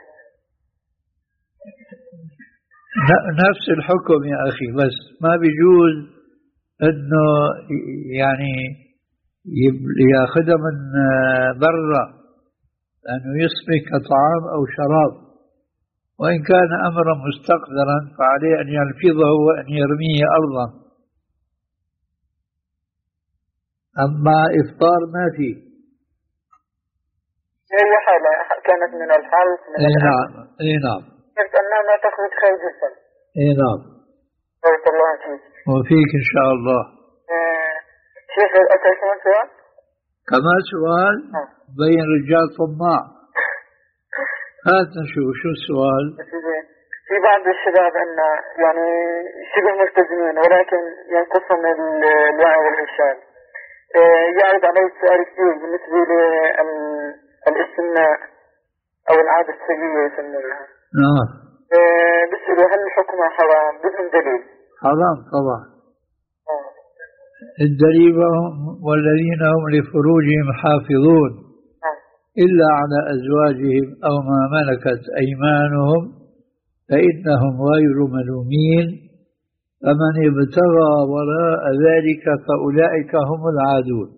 نفس الحكم يا أخي، بس ما بيجوز أنه يعني يأخذها من برا لأنه يسمي كطعام أو شراب، وإن كان أمرا مستقدرا فعليه أن يلفظه وأن يرميه أرضا. أما إفطار ما فيه. هي حالة كانت من الحلق من إيه نعم. إيه نعم. كيف أنها ما تخرج خارج الفم. إيه نعم. بارك الله فيك. وفيك إن شاء الله. آه شيخ أتى كمان سؤال؟ كمان سؤال؟ آه. بين رجال طماع. هات نشوف شو السؤال. في بعض الشباب أن يعني شبه ملتزمين ولكن ينقصهم الوعي والإرشاد. يعرض عليه السؤال كثير بالنسبة للاستمناء أو العادة السرية يسمونها. نعم. بيسألوا هل حكمها حرام بدون دليل؟ حرام طبعا. آه. الدليل والذين هم لفروجهم حافظون آه. إلا على أزواجهم أو ما ملكت أيمانهم فإنهم غير ملومين، فمن ابتغى وراء ذلك فأولئك هم العادون.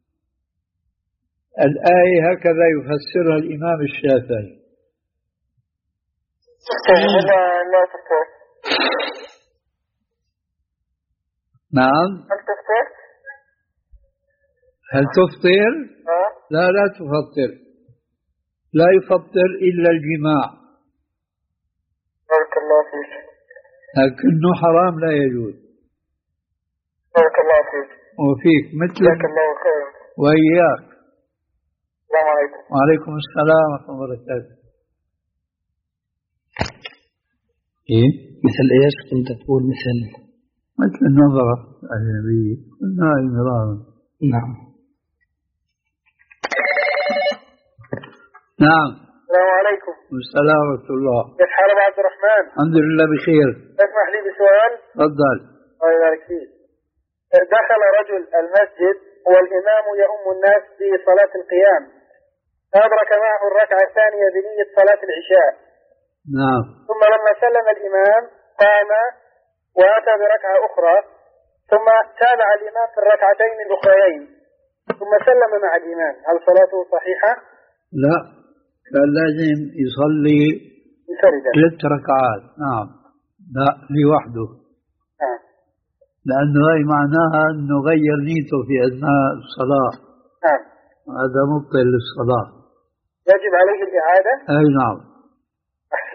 الآية هكذا يفسرها الإمام الشافعي. لا لا تفطر. نعم. هل تفطر؟ هل تفطر؟ آه. لا لا تفطر، لا يفطر إلا الجماع. بارك الله فيك. لكنه حرام لا يجوز. بارك الله فيك. وفيك مثل جزاك الله خير. وإياك. السلام عليكم. وعليكم السلام ورحمة الله وبركاته. إيه مثل إيش كنت تقول؟ مثل مثل النظرة الأجنبية قلنا مرارا. نعم. نعم. السلام عليكم. السلام ورحمة الله. كيف حالك عبد الرحمن؟ الحمد لله بخير. اسمح لي بسؤال؟ تفضل. الله يبارك فيك. دخل رجل المسجد والإمام يؤم الناس في صلاة القيام، فأدرك معه الركعة الثانية بنية صلاة العشاء. نعم. ثم لما سلم الإمام قام وأتى بركعة أخرى، ثم تابع الإمام في الركعتين الأخريين ثم سلم مع الإمام، هل صلاته صحيحة؟ لا، كان لازم يصلي ثلاث ركعات. نعم. لا لوحده. نعم. لأنه هي معناها أنه غير نيته في أثناء الصلاة. نعم. هذا مبطل للصلاة. يجب عليه الإعادة؟ أي نعم.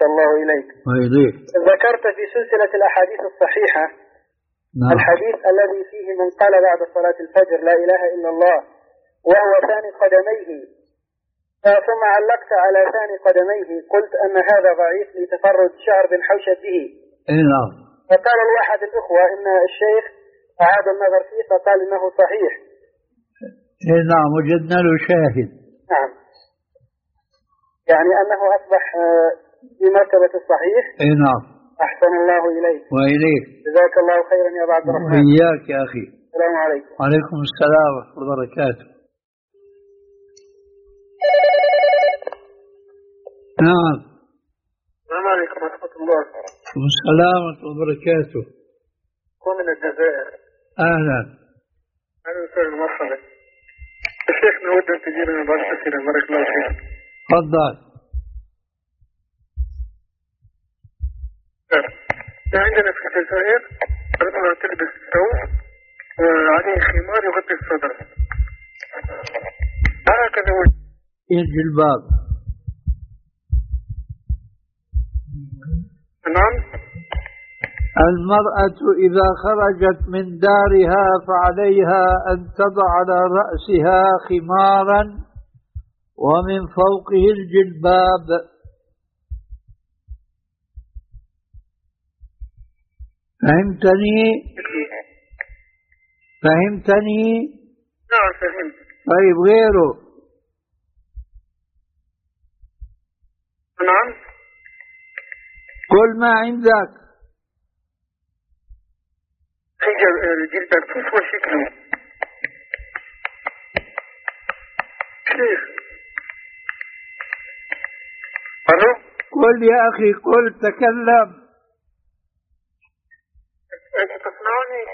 أحسن الله إليك. وإليك. ذكرت في سلسلة الأحاديث الصحيحة نعم. الحديث الذي فيه من قال بعد صلاة الفجر لا إله إلا الله وهو ثاني قدميه، ثم علقت على ثاني قدميه قلت أن هذا ضعيف لتفرد شعر بن حوشب به. نعم. فقال لي أحد الأخوة إن الشيخ أعاد النظر فيه فقال إنه صحيح. نعم وجدنا له شاهد. نعم، يعني أنه أصبح في مرتبة الصحيح. نعم. أحسن الله إليك. وإليك. جزاك الله خيرا يا أبا عبد الرحمن. وإياك يا أخي. السلام عليكم. وعليكم السلام ورحمة الله وبركاته. نعم. السلام عليكم ورحمة الله. وعليكم السلام ورحمة الله وبركاته. هو من الجزائر. أهلا. أهلا وسهلا مرحبا. الشيخ نود أن تجيبنا بعض الأسئلة بارك الله فيك. تفضل. عندنا في الجزائر المرأة تلبس ثوب وعليه خمار يغطي الصدر، هكذا هو الجلباب. نعم. المرأة إذا خرجت من دارها فعليها أن تضع على رأسها خمارا ومن فوقه الجلباب. فهمتني؟ فهمتني؟ نعم فهمت. طيب غيره؟ نعم. قل ما عندك. الجلباب كيف هو شكله؟ كيف؟ ألو؟ قل يا أخي قل، تكلم. أنت تسمعني؟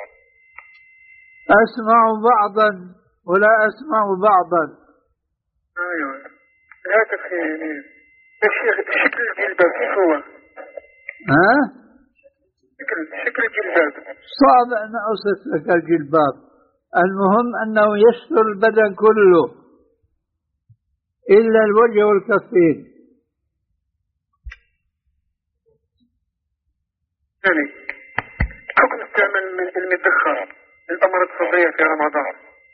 أسمع بعضا ولا أسمع بعضا. أيوة لا تفهمني يا شيخ. شكل الجلباب كيف هو؟ ها؟ شكل شكل الجلباب صعب أن أوصف لك الجلباب، المهم أنه يستر البدن كله إلا الوجه والكفين. يعني حكم استعمال المدخن للأمراض الصدرية في رمضان.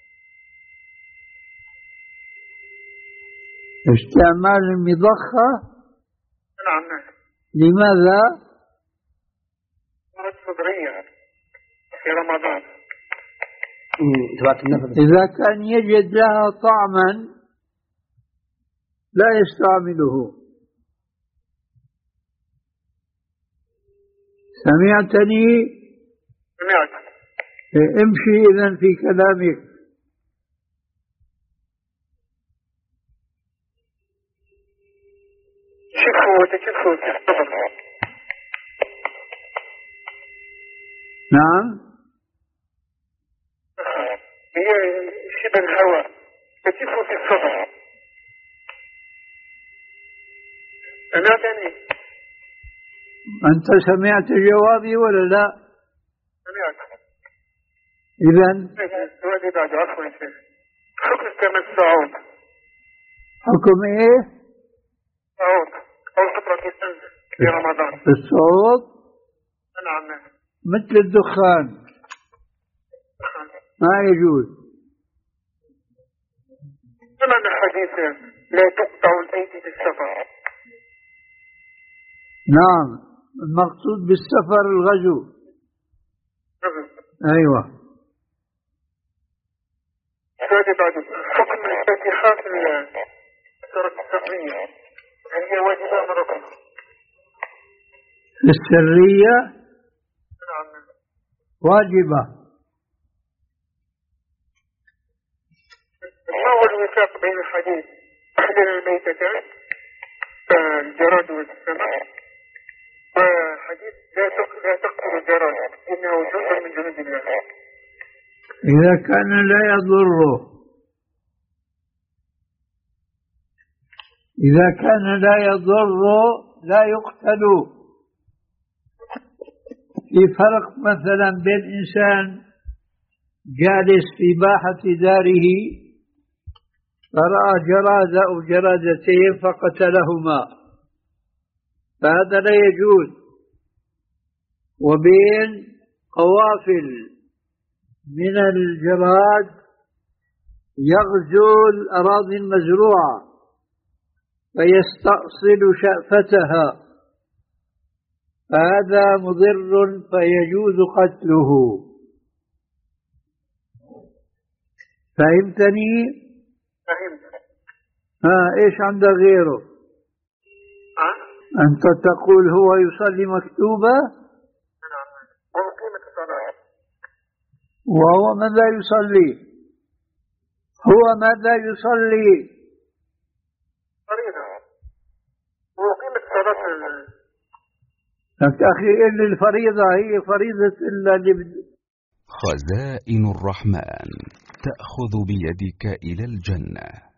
استعمال المضخة؟ نعم. لماذا؟ أمراض صدرية في رمضان. إذا كان يجد لها طعما لا يستعمله. سمعتني؟ سمعت. امشي إذن في كلامك. شوفوا وتشوفوا في الصبر. نعم. هي شبه الهواء تشوفوا في الصبر. سمعتني؟ أنت سمعت جوابي ولا لا؟ سمعت. إذن سؤالي بعد عفوا شيخ. حكم استعمال الصعود. حكم إيه؟ صعود أو فطرة الإنس في رمضان. الصعود؟ نعم. مثل الدخان ما يجوز. سمعنا الحديث لا تقطع الأيدي في السفر. نعم، المقصود بالسفر الغزو. أيوة. هذا بعد حكم الفاتحة في السورة السرية هي واجبة أم ركن؟ السرية؟ نعم. واجبة. ما هو الوفاق بين الحديث أحد الميتتان الجراد والسماء وحديث لا تقتل الجراد إنه جزء من جنود الله؟ إذا كان لا يضره، إذا كان لا يضر لا يقتل. في فرق مثلا بين إنسان جالس في باحة داره فرأى جرادة أو جرادتين فقتلهما، فهذا لا يجوز. وبين قوافل من الجراد يغزو الأراضي المزروعة فيستأصل شأفتها، فهذا مضر فيجوز قتله. فهمتني؟ فهمت. ها إيش عندك غيره؟ أه؟ أنت تقول هو يصلي مكتوبة ومقيمة الصلاة، وهو ماذا يصلي؟ هو ماذا يصلي؟ فريضة ومقيمة الصلاة. أخي إن الفريضة هي فريضة إلا اللي بد... خزائن الرحمن تأخذ بيدك إلى الجنة.